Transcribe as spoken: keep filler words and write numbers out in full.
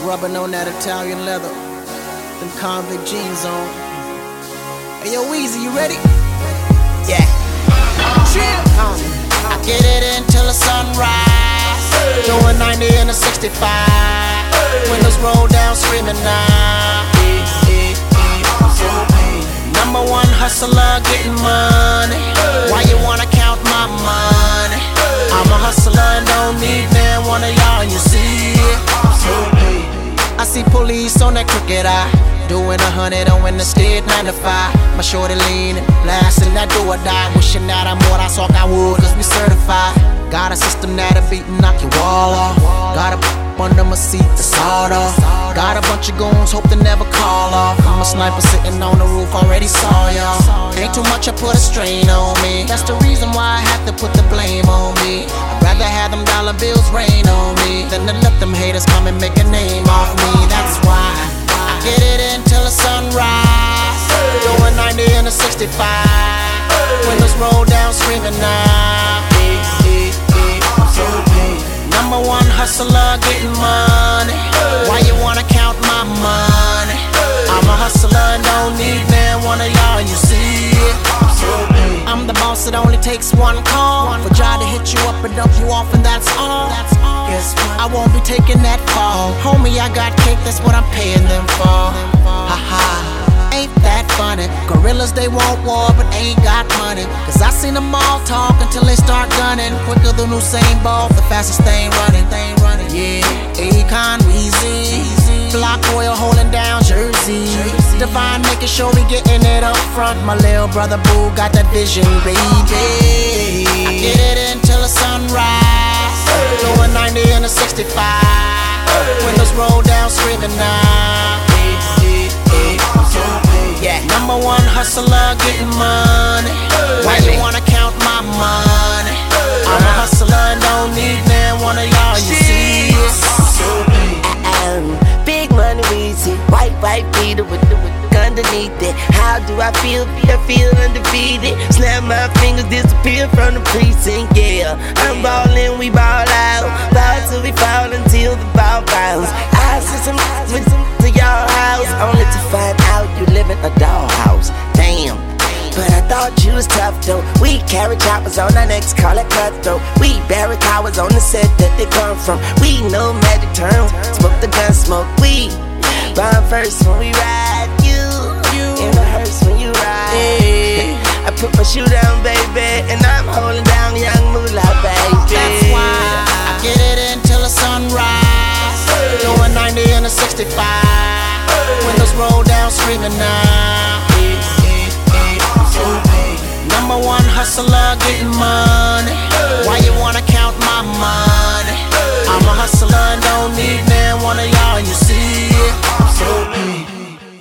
rubbing on that Italian leather, them convict jeans on. Hey yo, Weezy, you ready? Yeah. Chill. I get it until the sunrise. Doing ninety in a sixty-five. Windows roll down, screaming now. Number one hustler, getting money. Why you wanna count my money? I'm a hustler and don't need man one of y'all, and you see it. I see police on that crooked eye, doing a hundred on in the state nine to five. My shorty leaning, blasting that do or die. Wishing that I'm what I saw I would, cause we certified. Got a system that'll beat and knock your wall off. Got a under my seat, the sawed off. Got a bunch of goons, hope to never call off. I'm a sniper sitting on the roof, already saw y'all. Ain't too much, I put a strain on me. That's the reason why I have to put the blame on me. I'd rather have them dollar bills rain on me than to let them haters come and make a name off me. That's why I get it until the sunrise. Doing ninety in a sixty-five. Windows roll down, screaming now. Number one hustler, getting money. Why you wanna count my money? I'm a hustler and don't need man one of y'all, and you see it. I'm the boss, it only takes one call for Jai to hit you up and dump you off, and that's all. Guess what? I won't be taking that fall. Homie, I got cake, that's what I'm paying them for. Haha. Ain't that funny? Gorillas, they want war, but ain't got money. Cause I seen them all talk until they start gunning. Quicker than Usain Bolt, the fastest thing running. Yeah, Akon, Weezy, Block Royal holding down Jersey. Divine making sure we getting it up front. My little brother Boo got that vision, baby. I get it until the sunrise. Doing ninety in a sixty-five. Windows roll down, screaming now. Yeah, number one hustler, getting money. Why you wanna count my money? I'm a hustler and don't need man one of y'all, you see it. Um, big money, Weezy, white, white beater with the, with the underneath it. How do I feel? I feel undefeated. Snap my fingers, disappear from the precinct, yeah. I'm ballin', we ball out. Ball till we fall until the ball bounce. I see some with some to your house, only to find out you live in a dollhouse. Damn. But I thought you was tough though. We carry choppers on our necks, call it cutthroat. We bury cowards on the set that they come from. We know magic terms, smoke the gun, smoke weed. Bomb first when we ride, you, you. In the hearse when you ride. Hey. I put my shoe down, baby, and I'm holding down young moolah, baby. That's why I get it until the sunrise. Doing ninety in a sixty-five. Windows roll down, screaming now. Number one hustler, getting money. Why you wanna count my money?